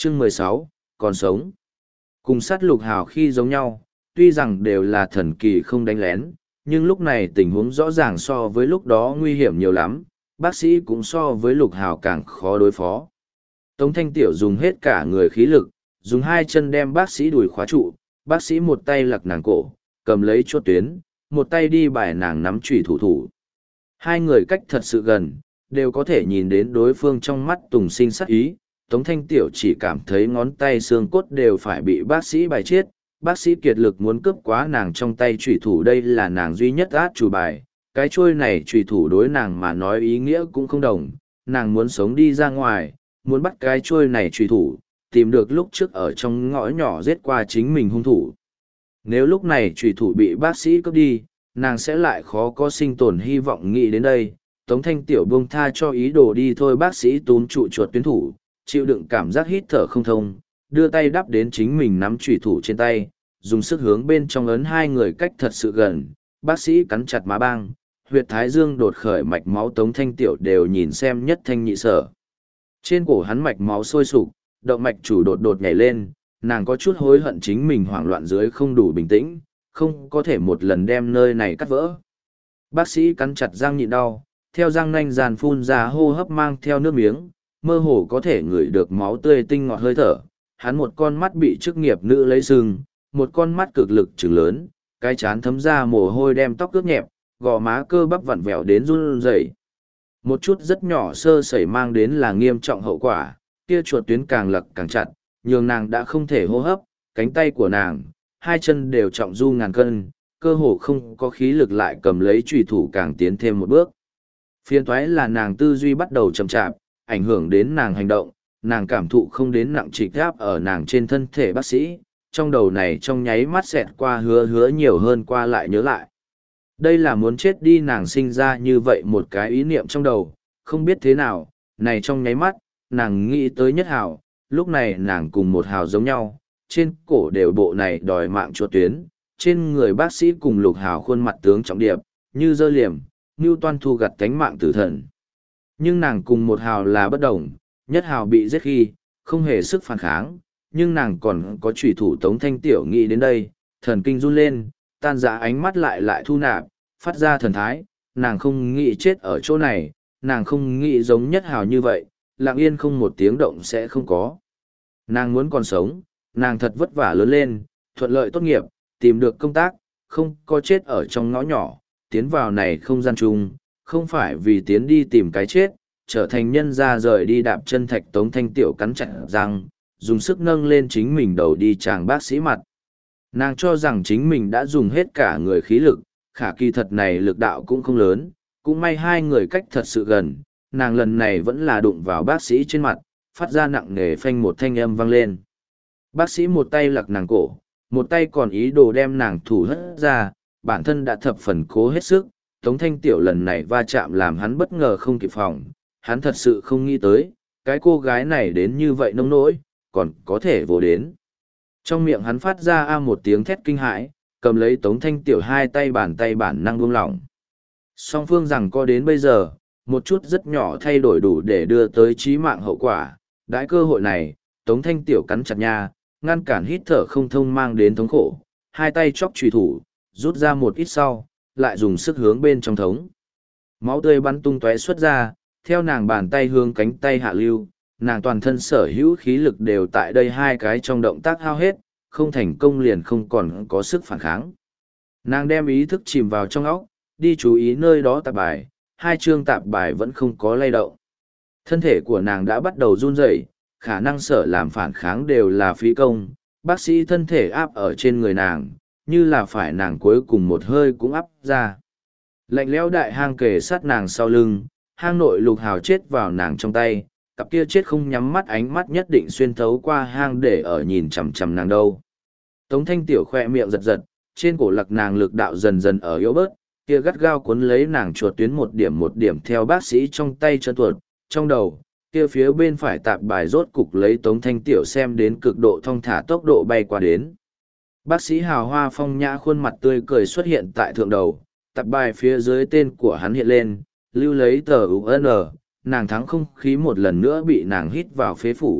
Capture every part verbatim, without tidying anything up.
Chương mười sáu, còn sống. Cùng sát lục hào khi giống nhau, tuy rằng đều là thần kỳ không đánh lén, nhưng lúc này tình huống rõ ràng so với lúc đó nguy hiểm nhiều lắm, bác sĩ cũng so với lục hào càng khó đối phó. Tống Thanh Tiểu dùng hết cả người khí lực, dùng hai chân đem bác sĩ đùi khóa trụ, bác sĩ một tay lặc nàng cổ, cầm lấy chuột tuyến, một tay đi bài nàng nắm chủy thủ thủ. Hai người cách thật sự gần, đều có thể nhìn đến đối phương trong mắt tùng sinh sắc ý. Tống Thanh Tiểu chỉ cảm thấy ngón tay xương cốt đều phải bị bác sĩ bài chết, bác sĩ kiệt lực muốn cướp quá nàng trong tay chủy thủ, đây là nàng duy nhất át chủ bài, cái trôi này chủy thủ đối nàng mà nói ý nghĩa cũng không đồng, nàng muốn sống đi ra ngoài, muốn bắt cái trôi này chủy thủ, tìm được lúc trước ở trong ngõ nhỏ giết qua chính mình hung thủ. Nếu lúc này chủy thủ bị bác sĩ cướp đi, nàng sẽ lại khó có sinh tồn hy vọng. Nghĩ đến đây, Tống Thanh Tiểu buông tha cho ý đồ đi thôi. Bác sĩ túm trụ chuột tuyến thủ, chịu đựng cảm giác hít thở không thông, đưa tay đắp đến chính mình nắm chủy thủ trên tay, dùng sức hướng bên trong ấn. Hai người cách thật sự gần, bác sĩ cắn chặt má băng, huyệt thái dương đột khởi mạch máu. Tống Thanh Tiểu đều nhìn xem nhất thanh nhị sở. Trên cổ hắn mạch máu sôi sục, động mạch chủ đột đột nhảy lên, nàng có chút hối hận chính mình hoảng loạn dưới không đủ bình tĩnh, không có thể một lần đem nơi này cắt vỡ. Bác sĩ cắn chặt răng nhịn đau, theo răng nanh giàn phun ra hô hấp mang theo nước miếng, mơ hồ có thể ngửi được máu tươi tinh ngọt hơi thở. Hắn một con mắt bị chức nghiệp nữ lấy sưng, một con mắt cực lực trừng lớn, cái chán thấm ra mồ hôi đem tóc ướt nhẹp, gò má cơ bắp vặn vẹo đến run rẩy. Một chút rất nhỏ sơ sẩy mang đến là nghiêm trọng hậu quả, kia chuột tuyến càng lật càng chặt, nhường nàng đã không thể hô hấp, cánh tay của nàng, hai chân đều trọng du ngàn cân, cơ hồ không có khí lực lại cầm lấy chùy thủ càng tiến thêm một bước. Phiền toái là nàng tư duy bắt đầu chậm chạp, ảnh hưởng đến nàng hành động, nàng cảm thụ không đến nặng trịch áp ở nàng trên thân thể bác sĩ, trong đầu này trong nháy mắt xẹt qua hứa hứa nhiều hơn qua lại nhớ lại. Đây là muốn chết đi, nàng sinh ra như vậy một cái ý niệm trong đầu, không biết thế nào, này trong nháy mắt, nàng nghĩ tới Nhất Hào, lúc này nàng cùng một Hào giống nhau, trên cổ đều bộ này đòi mạng chuột tuyến, trên người bác sĩ cùng Lục Hào khuôn mặt tướng trọng điệp, như dơ liềm, như toan thu gặt cánh mạng tử thần. Nhưng nàng cùng một Hào là bất đồng, Nhất Hào bị giết khi, không hề sức phản kháng, nhưng nàng còn có chủy thủ. Tống Thanh Tiểu nghĩ đến đây, thần kinh run lên, tan rã ánh mắt lại lại thu nạp, phát ra thần thái, nàng không nghĩ chết ở chỗ này, nàng không nghĩ giống Nhất Hào như vậy, lặng yên không một tiếng động sẽ không có. Nàng muốn còn sống, nàng thật vất vả lớn lên, thuận lợi tốt nghiệp, tìm được công tác, không có chết ở trong ngõ nhỏ, tiến vào này không gian chung, không phải vì tiến đi tìm cái chết, trở thành nhân ra rời đi đạp chân thạch. Tống Thanh Tiểu cắn chặt răng, dùng sức nâng lên chính mình đầu đi chàng bác sĩ mặt. Nàng cho rằng chính mình đã dùng hết cả người khí lực, khả kỳ thật này lực đạo cũng không lớn, cũng may hai người cách thật sự gần, nàng lần này vẫn là đụng vào bác sĩ trên mặt, phát ra nặng nề phanh một thanh âm vang lên. Bác sĩ một tay lặc nàng cổ, một tay còn ý đồ đem nàng thủ hất ra, bản thân đã thập phần cố hết sức. Tống Thanh Tiểu lần này va chạm làm hắn bất ngờ không kịp phòng, hắn thật sự không nghĩ tới, cái cô gái này đến như vậy nông nỗi, còn có thể vô đến. Trong miệng hắn phát ra a một tiếng thét kinh hãi, cầm lấy Tống Thanh Tiểu hai tay bàn tay bản năng buông lỏng. Song phương rằng co đến bây giờ, một chút rất nhỏ thay đổi đủ để đưa tới chí mạng hậu quả. Đãi cơ hội này, Tống Thanh Tiểu cắn chặt nha, ngăn cản hít thở không thông mang đến thống khổ, hai tay chóc chùy thủ, rút ra một ít sau, lại dùng sức hướng bên trong thống. Máu tươi bắn tung tóe xuất ra, theo nàng bàn tay hướng cánh tay hạ lưu, nàng toàn thân sở hữu khí lực đều tại đây hai cái trong động tác hao hết, không thành công liền không còn có sức phản kháng. Nàng đem ý thức chìm vào trong óc, đi chú ý nơi đó tạp bài, hai chương tạp bài vẫn không có lay động. Thân thể của nàng đã bắt đầu run rẩy, khả năng sở làm phản kháng đều là phí công, bác sĩ thân thể áp ở trên người nàng, như là phải nàng cuối cùng một hơi cũng áp ra. Lạnh lẽo đại hang kề sát nàng sau lưng, hang nội Lục Hào chết vào nàng trong tay, cặp kia chết không nhắm mắt ánh mắt nhất định xuyên thấu qua hang để ở nhìn chằm chằm nàng đâu. Tống Thanh Tiểu khoe miệng giật giật, trên cổ lặc nàng lực đạo dần dần ở yếu bớt, kia gắt gao cuốn lấy nàng chuột tuyến một điểm một điểm theo bác sĩ trong tay chân tuột, trong đầu, kia phía bên phải tạp bài rốt cục lấy Tống Thanh Tiểu xem đến cực độ thong thả tốc độ bay qua đến. Bác sĩ hào hoa phong nhã khuôn mặt tươi cười xuất hiện tại thượng đầu, tạp bài phía dưới tên của hắn hiện lên, lưu lấy tờ u en, nàng thắng không khí một lần nữa bị nàng hít vào phế phủ.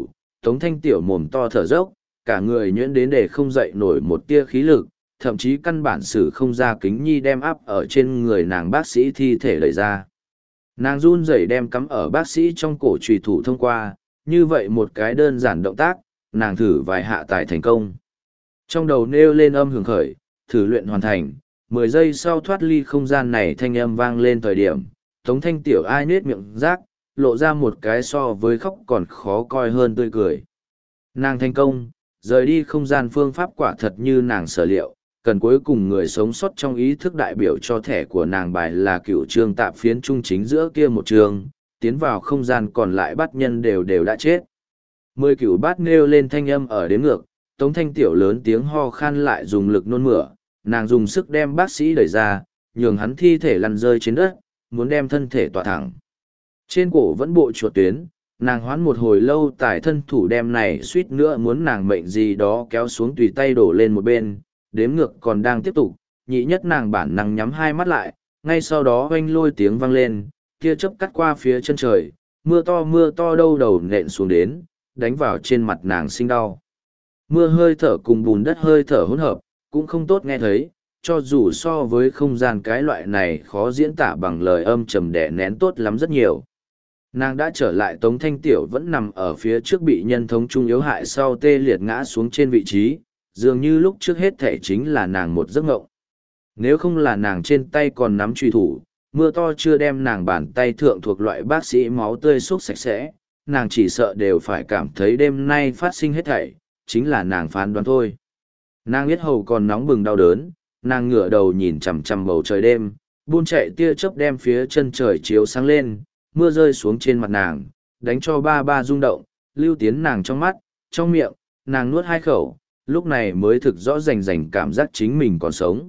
Tống Thanh Tiểu mồm to thở dốc, cả người nhuyễn đến để không dậy nổi một tia khí lực, thậm chí căn bản sử không ra kính nhi đem áp ở trên người nàng bác sĩ thi thể đẩy ra. Nàng run rẩy đem cắm ở bác sĩ trong cổ trùy thủ thông qua, như vậy một cái đơn giản động tác, nàng thử vài hạ tài thành công. Trong đầu nêu lên âm hưởng khởi, thử luyện hoàn thành, mười giây sau thoát ly không gian này thanh âm vang lên thời điểm, Tống Thanh Tiểu ai nết miệng rác, lộ ra một cái so với khóc còn khó coi hơn tươi cười. Nàng thành công, rời đi không gian phương pháp quả thật như nàng sở liệu, cần cuối cùng người sống sót trong ý thức đại biểu cho thẻ của nàng bài là cựu trường tạp phiến trung chính giữa kia một trường, tiến vào không gian còn lại bắt nhân đều đều đã chết. Mười cửu bát nêu lên thanh âm ở đến ngược, Tống Thanh Tiểu lớn tiếng ho khan lại dùng lực nôn mửa, nàng dùng sức đem bác sĩ đẩy ra, nhường hắn thi thể lăn rơi trên đất, muốn đem thân thể tỏa thẳng. Trên cổ vẫn bộ chuột tuyến, nàng hoán một hồi lâu tải thân thủ đem này suýt nữa muốn nàng mệnh gì đó kéo xuống tùy tay đổ lên một bên, đếm ngược còn đang tiếp tục, nhị nhất nàng bản năng nhắm hai mắt lại, ngay sau đó oanh lôi tiếng vang lên, tia chớp cắt qua phía chân trời, mưa to mưa to đâu đầu nện xuống đến, đánh vào trên mặt nàng sinh đau. Mưa hơi thở cùng bùn đất hơi thở hỗn hợp, cũng không tốt nghe thấy, cho dù so với không gian cái loại này khó diễn tả bằng lời âm trầm đẻ nén tốt lắm rất nhiều. Nàng đã trở lại Tống Thanh Tiểu vẫn nằm ở phía trước bị nhân thống trung yếu hại sau tê liệt ngã xuống trên vị trí, dường như lúc trước hết thể chính là nàng một giấc ngộng. Nếu không là nàng trên tay còn nắm truy thủ, mưa to chưa đem nàng bàn tay thượng thuộc loại bác sĩ máu tươi xúc sạch sẽ, nàng chỉ sợ đều phải cảm thấy đêm nay phát sinh hết thảy, chính là nàng phán đoán thôi. Nàng biết hầu còn nóng bừng đau đớn, nàng ngửa đầu nhìn chằm chằm bầu trời đêm, buôn chạy tia chớp đem phía chân trời chiếu sáng lên, mưa rơi xuống trên mặt nàng, đánh cho ba ba rung động, lưu tiến nàng trong mắt, trong miệng, nàng nuốt hai khẩu, lúc này mới thực rõ rành rành cảm giác chính mình còn sống.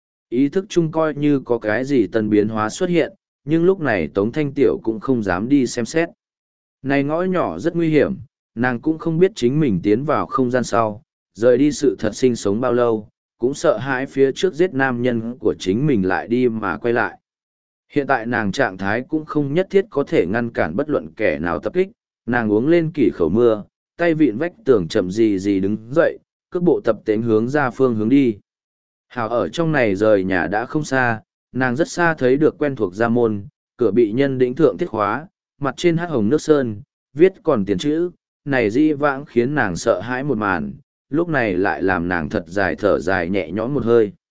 Ý thức chung coi như có cái gì tân biến hóa xuất hiện, nhưng lúc này Tống Thanh Tiểu cũng không dám đi xem xét. Này ngõ nhỏ rất nguy hiểm, nàng cũng không biết chính mình tiến vào không gian sau, rời đi sự thật sinh sống bao lâu, cũng sợ hãi phía trước giết nam nhân của chính mình lại đi mà quay lại. Hiện tại nàng trạng thái cũng không nhất thiết có thể ngăn cản bất luận kẻ nào tập kích, nàng uống lên kỷ khẩu mưa, tay vịn vách tường chậm gì gì đứng dậy, cước bộ tập tễnh hướng ra phương hướng đi. Hào ở trong này rời nhà đã không xa, nàng rất xa thấy được quen thuộc gia môn, cửa bị nhân đĩnh thượng thiết khóa, mặt trên hát hồng nước sơn, viết còn tiền chữ, này di vãng khiến nàng sợ hãi một màn, lúc này lại làm nàng thật dài thở dài nhẹ nhõm một hơi.